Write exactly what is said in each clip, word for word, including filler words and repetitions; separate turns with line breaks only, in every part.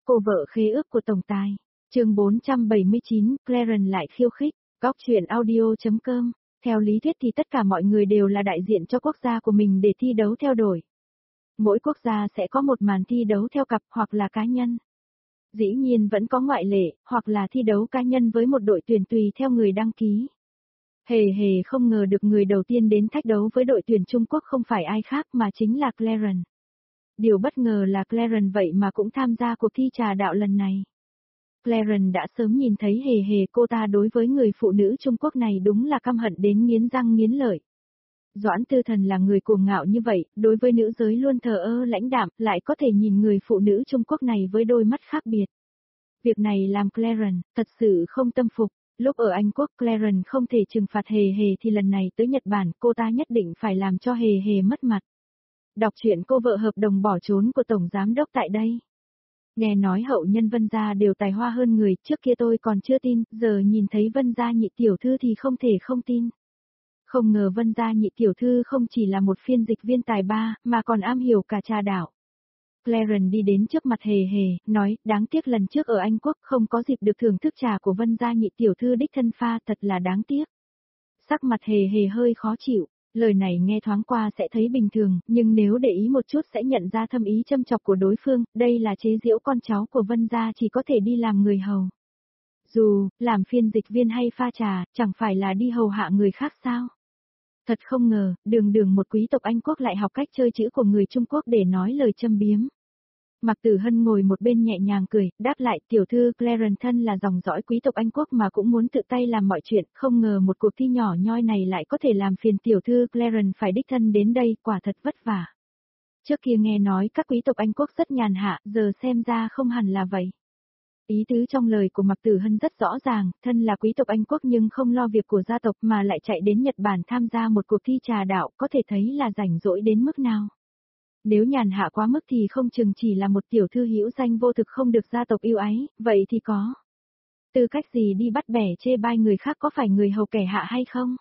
Cô vợ khế ước của tổng tài. Chương bốn trăm bảy mươi chín, Clarence lại khiêu khích. Góc truyện audio.com. Theo lý thuyết thì tất cả mọi người đều là đại diện cho quốc gia của mình để thi đấu theo đội. Mỗi quốc gia sẽ có một màn thi đấu theo cặp hoặc là cá nhân. Dĩ nhiên vẫn có ngoại lệ, hoặc là thi đấu cá nhân với một đội tuyển tùy theo người đăng ký. Hề hề không ngờ được người đầu tiên đến thách đấu với đội tuyển Trung Quốc không phải ai khác mà chính là Clarence. Điều bất ngờ là Clarence vậy mà cũng tham gia cuộc thi trà đạo lần này. Clarence đã sớm nhìn thấy hề hề cô ta đối với người phụ nữ Trung Quốc này đúng là căm hận đến nghiến răng nghiến lợi. Doãn Tư Thần là người cuồng ngạo như vậy, đối với nữ giới luôn thờ ơ lãnh đạm, lại có thể nhìn người phụ nữ Trung Quốc này với đôi mắt khác biệt. Việc này làm Clarence thật sự không tâm phục. Lúc ở Anh Quốc Clarence không thể trừng phạt hề hề thì lần này tới Nhật Bản cô ta nhất định phải làm cho hề hề mất mặt. Đọc truyện cô vợ hợp đồng bỏ trốn của Tổng Giám Đốc tại đây. Nghe nói hậu nhân Vân Gia đều tài hoa hơn người, trước kia tôi còn chưa tin, giờ nhìn thấy Vân Gia nhị tiểu thư thì không thể không tin. Không ngờ Vân Gia nhị tiểu thư không chỉ là một phiên dịch viên tài ba, mà còn am hiểu cả trà đạo. Clarence đi đến trước mặt hề hề, nói, đáng tiếc lần trước ở Anh Quốc không có dịp được thưởng thức trà của Vân Gia nhị tiểu thư đích thân pha, thật là đáng tiếc. Sắc mặt hề hề hơi khó chịu, lời này nghe thoáng qua sẽ thấy bình thường, nhưng nếu để ý một chút sẽ nhận ra thâm ý châm chọc của đối phương, đây là chế giễu con cháu của Vân Gia chỉ có thể đi làm người hầu. Dù, làm phiên dịch viên hay pha trà, chẳng phải là đi hầu hạ người khác sao? Thật không ngờ, đường đường một quý tộc Anh Quốc lại học cách chơi chữ của người Trung Quốc để nói lời châm biếm. Mạc Tử Hân ngồi một bên nhẹ nhàng cười, đáp lại, tiểu thư Clarence thân là dòng dõi quý tộc Anh Quốc mà cũng muốn tự tay làm mọi chuyện, không ngờ một cuộc thi nhỏ nhoi này lại có thể làm phiền tiểu thư Clarence phải đích thân đến đây, quả thật vất vả. Trước kia nghe nói các quý tộc Anh Quốc rất nhàn hạ, giờ xem ra không hẳn là vậy. Ý tứ trong lời của Mạc Tử Hân rất rõ ràng, thân là quý tộc Anh Quốc nhưng không lo việc của gia tộc mà lại chạy đến Nhật Bản tham gia một cuộc thi trà đạo, có thể thấy là rảnh rỗi đến mức nào. Nếu nhàn hạ quá mức thì không chừng chỉ là một tiểu thư hữu danh vô thực không được gia tộc yêu ái, vậy thì có tư cách gì đi bắt bẻ chê bai người khác, có phải người hầu kẻ hạ hay không?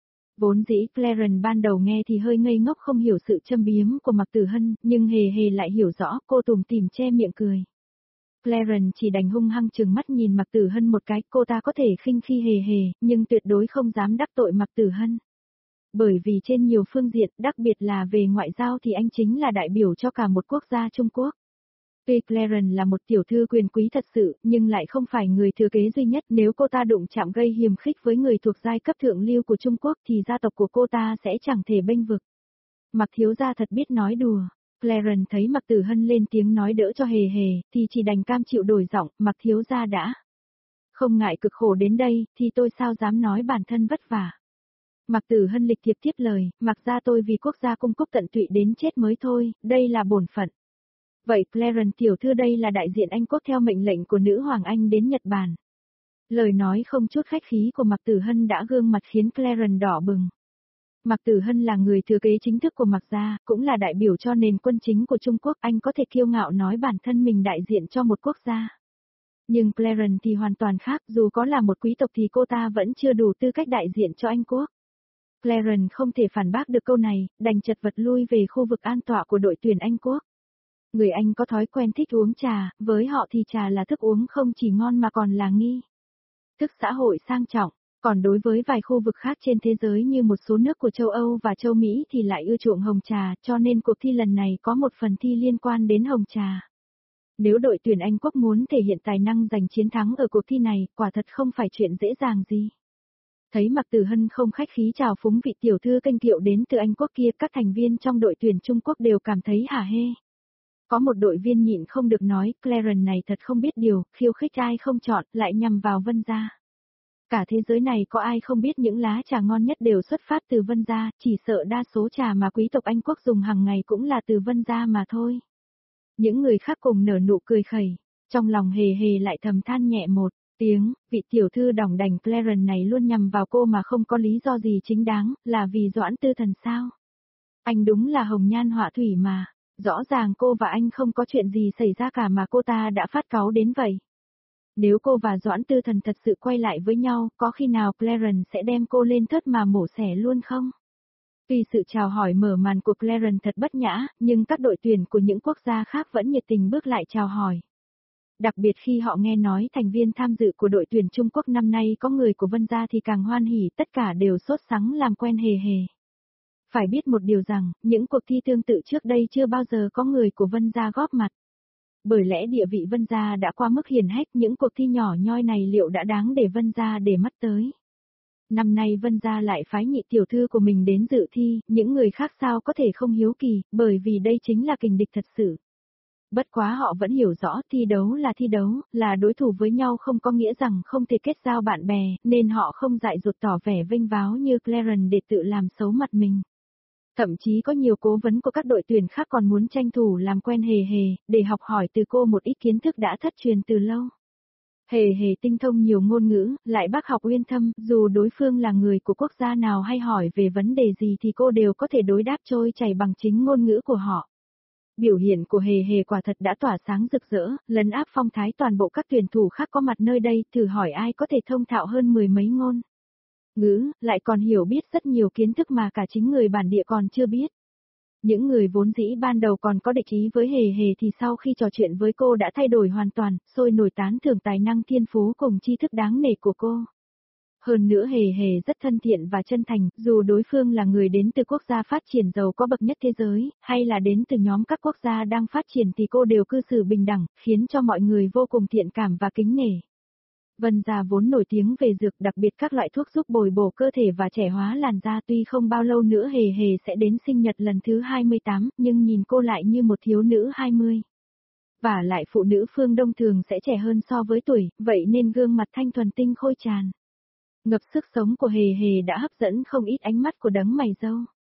Vốn dĩ Clarence ban đầu nghe thì hơi ngây ngốc không hiểu sự châm biếm của Mạc Tử Hân, nhưng hề hề lại hiểu rõ, cô tủm tỉm che miệng cười. Clarence chỉ đành hung hăng trừng mắt nhìn Mạc Tử Hân một cái, cô ta có thể khinh khi hề hề, nhưng tuyệt đối không dám đắc tội Mạc Tử Hân. Bởi vì trên nhiều phương diện, đặc biệt là về ngoại giao thì anh chính là đại biểu cho cả một quốc gia Trung Quốc. Tuy Clarence là một tiểu thư quyền quý thật sự, nhưng lại không phải người thừa kế duy nhất, nếu cô ta đụng chạm gây hiềm khích với người thuộc giai cấp thượng lưu của Trung Quốc thì gia tộc của cô ta sẽ chẳng thể bênh vực. Mạc thiếu gia thật biết nói đùa. Clarence thấy Mạc Tử Hân lên tiếng nói đỡ cho hề hề, thì chỉ đành cam chịu đổi giọng, Mạc thiếu gia đã không ngại cực khổ đến đây, thì tôi sao dám nói bản thân vất vả. Mạc Tử Hân lịch thiệp tiếp lời, Mạc gia tôi vì quốc gia cung cúc tận tụy đến chết mới thôi, đây là bổn phận. Vậy Clarence tiểu thư đây là đại diện Anh Quốc theo mệnh lệnh của nữ hoàng Anh đến Nhật Bản. Lời nói không chút khách khí của Mạc Tử Hân đã gương mặt khiến Clarence đỏ bừng. Mạc Tử Hân là người thừa kế chính thức của Mạc gia, cũng là đại biểu cho nền quân chính của Trung Quốc, anh có thể kiêu ngạo nói bản thân mình đại diện cho một quốc gia. Nhưng Clarence thì hoàn toàn khác, dù có là một quý tộc thì cô ta vẫn chưa đủ tư cách đại diện cho Anh Quốc. Clarence không thể phản bác được câu này, đành chật vật lui về khu vực an tọa của đội tuyển Anh Quốc. Người Anh có thói quen thích uống trà, với họ thì trà là thức uống không chỉ ngon mà còn là nghi thức xã hội sang trọng. Còn đối với vài khu vực khác trên thế giới như một số nước của châu Âu và châu Mỹ thì lại ưa chuộng hồng trà, cho nên cuộc thi lần này có một phần thi liên quan đến hồng trà. Nếu đội tuyển Anh Quốc muốn thể hiện tài năng giành chiến thắng ở cuộc thi này, quả thật không phải chuyện dễ dàng gì. Thấy Mạc Tử Hân không khách khí chào phúng vị tiểu thư kênh kiệu đến từ Anh Quốc kia, các thành viên trong đội tuyển Trung Quốc đều cảm thấy hả hê. Có một đội viên nhịn không được nói, Clarence này thật không biết điều, khiêu khích ai không chọn, lại nhằm vào Vân gia. Cả thế giới này có ai không biết những lá trà ngon nhất đều xuất phát từ Vân gia, chỉ sợ đa số trà mà quý tộc Anh Quốc dùng hàng ngày cũng là từ Vân gia mà thôi. Những người khác cùng nở nụ cười khẩy, trong lòng hề hề lại thầm than nhẹ một tiếng, vị tiểu thư đỏng đành Clarence này luôn nhằm vào cô mà không có lý do gì chính đáng, là vì Doãn Tư Thần sao? Anh đúng là hồng nhan họa thủy mà, rõ ràng cô và anh không có chuyện gì xảy ra cả mà cô ta đã phát cáu đến vậy. Nếu cô và Doãn Tư Thần thật sự quay lại với nhau, có khi nào Clarence sẽ đem cô lên thớt mà mổ xẻ luôn không? Tuy sự chào hỏi mở màn của Clarence thật bất nhã, nhưng các đội tuyển của những quốc gia khác vẫn nhiệt tình bước lại chào hỏi. Đặc biệt khi họ nghe nói thành viên tham dự của đội tuyển Trung Quốc năm nay có người của Vân gia thì càng hoan hỉ, tất cả đều sốt sắng làm quen hề hề. Phải biết một điều rằng, những cuộc thi tương tự trước đây chưa bao giờ có người của Vân gia góp mặt. Bởi lẽ địa vị Vân gia đã qua mức hiển hách, những cuộc thi nhỏ nhoi này liệu đã đáng để Vân gia để mắt tới. Năm nay Vân gia lại phái nhị tiểu thư của mình đến dự thi, những người khác sao có thể không hiếu kỳ, bởi vì đây chính là kình địch thật sự. Bất quá họ vẫn hiểu rõ thi đấu là thi đấu, là đối thủ với nhau không có nghĩa rằng không thể kết giao bạn bè, nên họ không dại dột tỏ vẻ vênh váo như Clarence để tự làm xấu mặt mình. Thậm chí có nhiều cố vấn của các đội tuyển khác còn muốn tranh thủ làm quen hề hề, để học hỏi từ cô một ít kiến thức đã thất truyền từ lâu. Hề hề tinh thông nhiều ngôn ngữ, lại bác học uyên thâm, dù đối phương là người của quốc gia nào hay hỏi về vấn đề gì thì cô đều có thể đối đáp trôi chảy bằng chính ngôn ngữ của họ. Biểu hiện của hề hề quả thật đã tỏa sáng rực rỡ, lấn áp phong thái toàn bộ các tuyển thủ khác có mặt nơi đây, thử hỏi ai có thể thông thạo hơn mười mấy ngôn ngữ, lại còn hiểu biết rất nhiều kiến thức mà cả chính người bản địa còn chưa biết. Những người vốn dĩ ban đầu còn có địch ý với hề hề thì sau khi trò chuyện với cô đã thay đổi hoàn toàn, sôi nổi tán thưởng tài năng thiên phú cùng tri thức đáng nể của cô. Hơn nữa hề hề rất thân thiện và chân thành, dù đối phương là người đến từ quốc gia phát triển giàu có bậc nhất thế giới, hay là đến từ nhóm các quốc gia đang phát triển thì cô đều cư xử bình đẳng, khiến cho mọi người vô cùng thiện cảm và kính nể. Vân gia vốn nổi tiếng về dược, đặc biệt các loại thuốc giúp bồi bổ cơ thể và trẻ hóa làn da, tuy không bao lâu nữa hề hề sẽ đến sinh nhật lần thứ hai mươi tám, nhưng nhìn cô lại như một thiếu nữ hai mươi. Và lại phụ nữ phương Đông thường sẽ trẻ hơn so với tuổi, vậy nên gương mặt thanh thuần tinh khôi tràn ngập sức sống của hề hề đã hấp dẫn không ít ánh mắt của đấng mày râu.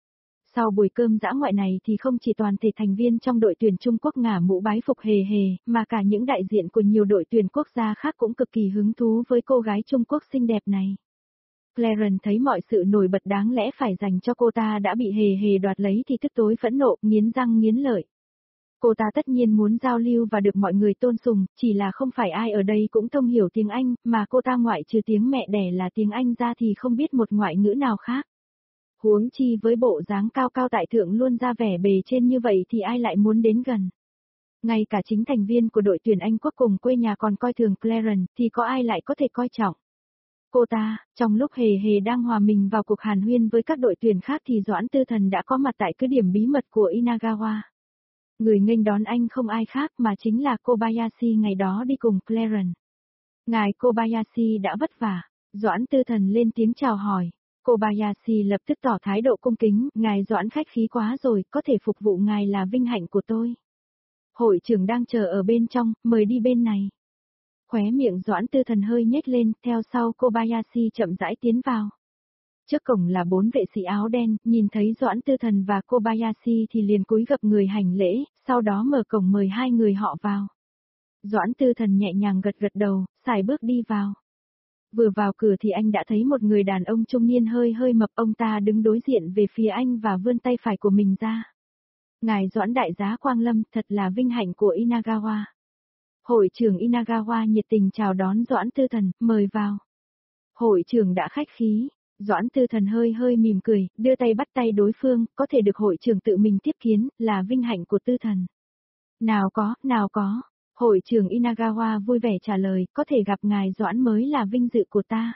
Sau buổi cơm dã ngoại này thì không chỉ toàn thể thành viên trong đội tuyển Trung Quốc ngả mũ bái phục hề hề, mà cả những đại diện của nhiều đội tuyển quốc gia khác cũng cực kỳ hứng thú với cô gái Trung Quốc xinh đẹp này. Clarence thấy mọi sự nổi bật đáng lẽ phải dành cho cô ta đã bị hề hề đoạt lấy thì tức tối phẫn nộ, nghiến răng nghiến lợi. Cô ta tất nhiên muốn giao lưu và được mọi người tôn sùng, chỉ là không phải ai ở đây cũng thông hiểu tiếng Anh, mà cô ta ngoại trừ tiếng mẹ đẻ là tiếng Anh ra thì không biết một ngoại ngữ nào khác. Huống chi với bộ dáng cao cao tại thượng luôn ra vẻ bề trên như vậy thì ai lại muốn đến gần. Ngay cả chính thành viên của đội tuyển Anh quốc cùng quê nhà còn coi thường Clarence thì có ai lại có thể coi trọng. Cô ta, trong lúc hề hề đang hòa mình vào cuộc hàn huyên với các đội tuyển khác thì Doãn Tư Thần đã có mặt tại cứ điểm bí mật của Inagawa. Người nghênh đón anh không ai khác mà chính là Kobayashi ngày đó đi cùng Clarence. Ngài Kobayashi đã vất vả. Doãn Tư Thần lên tiếng chào hỏi. Kobayashi lập tức tỏ thái độ cung kính, ngài Doãn khách khí quá rồi, có thể phục vụ ngài là vinh hạnh của tôi. Hội trưởng đang chờ ở bên trong, mời đi bên này. Khóe miệng Doãn Tư Thần hơi nhếch lên, theo sau Kobayashi chậm rãi tiến vào. Trước cổng là bốn vệ sĩ áo đen, nhìn thấy Doãn Tư Thần và Kobayashi thì liền cúi gập người hành lễ, sau đó mở cổng mời hai người họ vào. Doãn Tư Thần nhẹ nhàng gật gật đầu, sải bước đi vào. Vừa vào cửa thì anh đã thấy một người đàn ông trung niên hơi hơi mập, ông ta đứng đối diện về phía anh và vươn tay phải của mình ra. Ngài Doãn đại giá Quang Lâm, thật là vinh hạnh của Inagawa. Hội trưởng Inagawa nhiệt tình chào đón Doãn Tư Thần, mời vào. Hội trưởng đã khách khí. Doãn Tư Thần hơi hơi mỉm cười, đưa tay bắt tay đối phương, có thể được hội trưởng tự mình tiếp kiến, là vinh hạnh của Tư Thần. Nào có, nào có. Hội trưởng Inagawa vui vẻ trả lời, có thể gặp ngài Doãn mới là vinh dự của ta.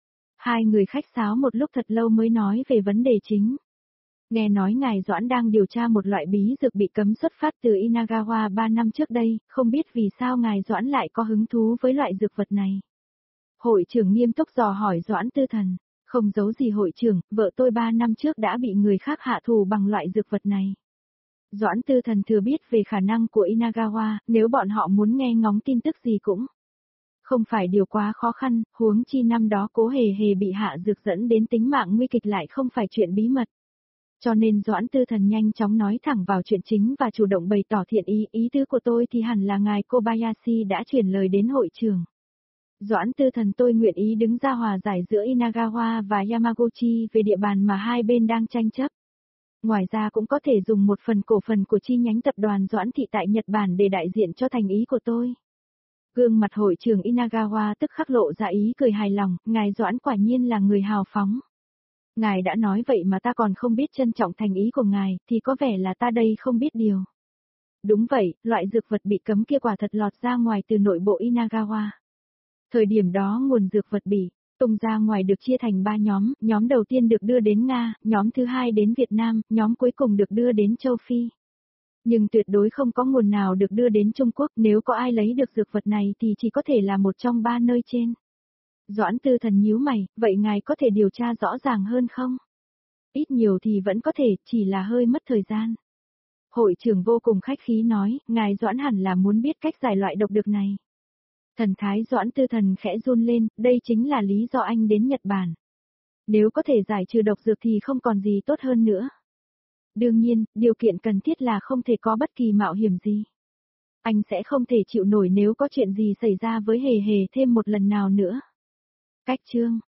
Hai người khách sáo một lúc thật lâu mới nói về vấn đề chính. Nghe nói ngài Doãn đang điều tra một loại bí dược bị cấm xuất phát từ Inagawa ba năm trước đây, không biết vì sao ngài Doãn lại có hứng thú với loại dược vật này. Hội trưởng nghiêm túc dò hỏi Doãn Tư Thần. Không giấu gì hội trưởng, vợ tôi ba năm trước đã bị người khác hạ thù bằng loại dược vật này. Doãn Tư Thần thừa biết về khả năng của Inagawa, nếu bọn họ muốn nghe ngóng tin tức gì cũng không phải điều quá khó khăn, huống chi năm đó Cố Hề Hề bị hạ dược dẫn đến tính mạng nguy kịch lại không phải chuyện bí mật. Cho nên Doãn Tư Thần nhanh chóng nói thẳng vào chuyện chính và chủ động bày tỏ thiện ý, ý tứ của tôi thì hẳn là ngài Kobayashi đã chuyển lời đến hội trưởng. Doãn Tư Thần tôi nguyện ý đứng ra hòa giải giữa Inagawa và Yamaguchi về địa bàn mà hai bên đang tranh chấp. Ngoài ra cũng có thể dùng một phần cổ phần của chi nhánh tập đoàn Doãn Thị tại Nhật Bản để đại diện cho thành ý của tôi. Gương mặt hội trưởng Inagawa tức khắc lộ ra ý cười hài lòng, ngài Doãn quả nhiên là người hào phóng. Ngài đã nói vậy mà ta còn không biết trân trọng thành ý của ngài, thì có vẻ là ta đây không biết điều. Đúng vậy, loại dược vật bị cấm kia quả thật lọt ra ngoài từ nội bộ Inagawa. Thời điểm đó nguồn dược vật bị tung ra ngoài được chia thành ba nhóm, nhóm đầu tiên được đưa đến Nga, nhóm thứ hai đến Việt Nam, nhóm cuối cùng được đưa đến châu Phi. Nhưng tuyệt đối không có nguồn nào được đưa đến Trung Quốc, nếu có ai lấy được dược vật này thì chỉ có thể là một trong ba nơi trên. Doãn Tư Thần nhíu mày, vậy ngài có thể điều tra rõ ràng hơn không? Ít nhiều thì vẫn có thể, chỉ là hơi mất thời gian. Hội trưởng vô cùng khách khí nói, ngài Doãn hẳn là muốn biết cách giải loại độc dược này. Thần thái Doãn Tư Thần khẽ run lên, đây chính là lý do anh đến Nhật Bản. Nếu có thể giải trừ độc dược thì không còn gì tốt hơn nữa. Đương nhiên, điều kiện cần thiết là không thể có bất kỳ mạo hiểm gì. Anh sẽ không thể chịu nổi nếu có chuyện gì xảy ra với Hề Hề thêm một lần nào nữa. Cách chương